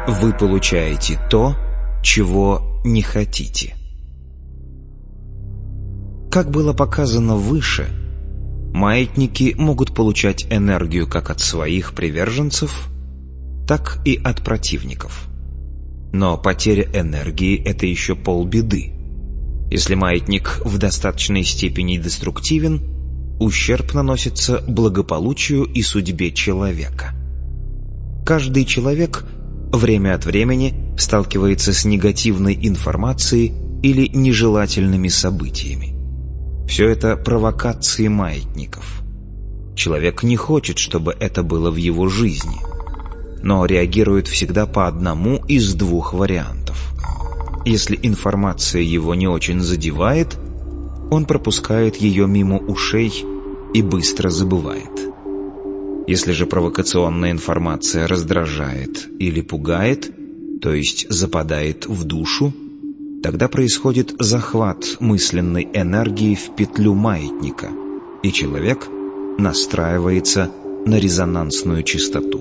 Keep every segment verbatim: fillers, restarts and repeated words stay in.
Вы получаете то, чего не хотите. Как было показано выше, маятники могут получать энергию как от своих приверженцев, так и от противников. Но потеря энергии — это еще полбеды. Если маятник в достаточной степени деструктивен, ущерб наносится благополучию и судьбе человека. Каждый человек время от времени сталкивается с негативной информацией или нежелательными событиями. Все это провокации маятников. Человек не хочет, чтобы это было в его жизни, но реагирует всегда по одному из двух вариантов. Если информация его не очень задевает, он пропускает ее мимо ушей и быстро забывает. Если же провокационная информация раздражает или пугает, то есть западает в душу, тогда происходит захват мысленной энергии в петлю маятника, и человек настраивается на резонансную частоту.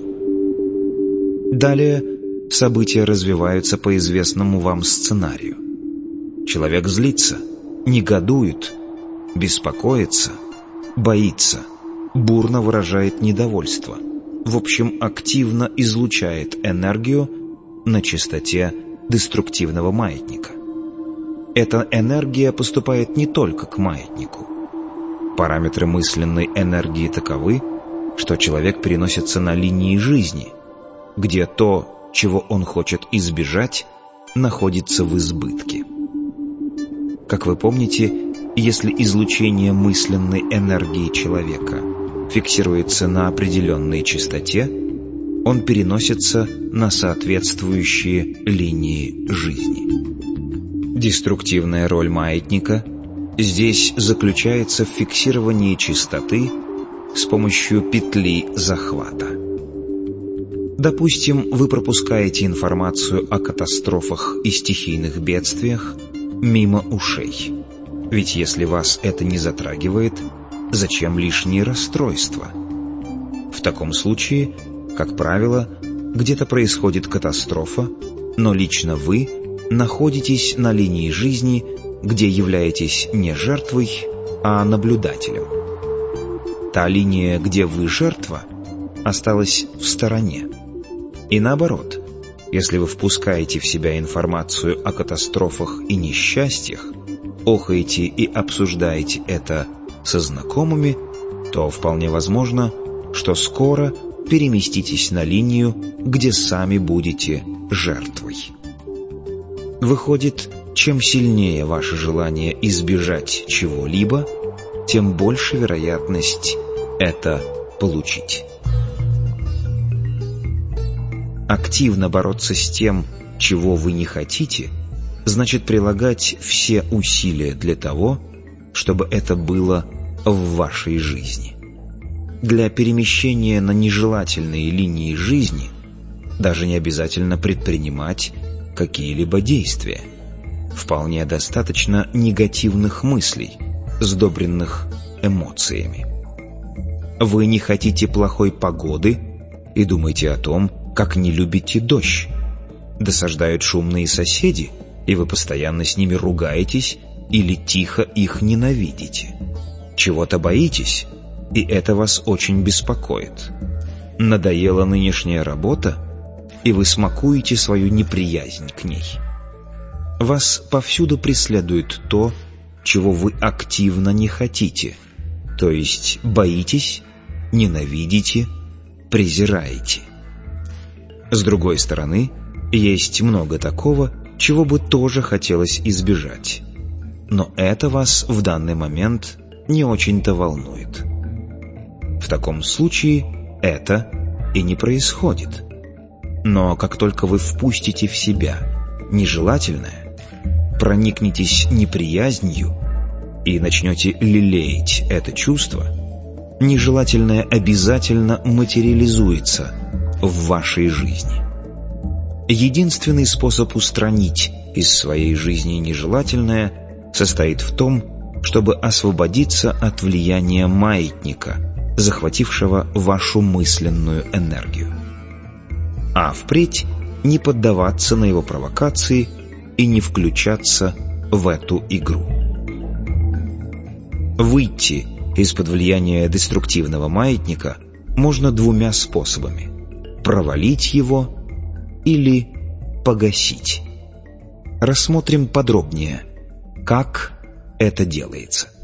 Далее события развиваются по известному вам сценарию. Человек злится, негодует, беспокоится, боится, бурно выражает недовольство, в общем, активно излучает энергию на частоте деструктивного маятника. Эта энергия поступает не только к маятнику. Параметры мысленной энергии таковы, что человек переносится на линии жизни, где то, чего он хочет избежать, находится в избытке. Как вы помните, если излучение мысленной энергии человека фиксируется на определенной частоте, он переносится на соответствующие линии жизни. Деструктивная роль маятника здесь заключается в фиксировании частоты с помощью петли захвата. Допустим, вы пропускаете информацию о катастрофах и стихийных бедствиях мимо ушей. Ведь если вас это не затрагивает, зачем лишние расстройства? В таком случае, как правило, где-то происходит катастрофа, но лично вы находитесь на линии жизни, где являетесь не жертвой, а наблюдателем. Та линия, где вы жертва, осталась в стороне. И наоборот, если вы впускаете в себя информацию о катастрофах и несчастьях, охаете и обсуждаете это со знакомыми, то вполне возможно, что скоро переместитесь на линию, где сами будете жертвой. Выходит, чем сильнее ваше желание избежать чего-либо, тем больше вероятность это получить. Активно бороться с тем, чего вы не хотите, значит прилагать все усилия для того, чтобы это было в вашей жизни. Для перемещения на нежелательные линии жизни даже не обязательно предпринимать какие-либо действия. Вполне достаточно негативных мыслей, сдобренных эмоциями. Вы не хотите плохой погоды и думаете о том, как не любите дождь. Досаждают шумные соседи, и вы постоянно с ними ругаетесь или тихо их ненавидите. Чего-то боитесь, и это вас очень беспокоит. Надоела нынешняя работа, и вы смакуете свою неприязнь к ней. Вас повсюду преследует то, чего вы активно не хотите, то есть боитесь, ненавидите, презираете. С другой стороны, есть много такого, чего бы тоже хотелось избежать. Но это вас в данный момент не очень-то волнует. В таком случае это и не происходит. Но как только вы впустите в себя нежелательное, проникнетесь неприязнью и начнете лелеять это чувство, нежелательное обязательно материализуется в вашей жизни. Единственный способ устранить из своей жизни нежелательное состоит в том, чтобы освободиться от влияния маятника, захватившего вашу мысленную энергию. А впредь не поддаваться на его провокации и не включаться в эту игру. Выйти из-под влияния деструктивного маятника можно двумя способами: провалить его или погасить. Рассмотрим подробнее, как это делается.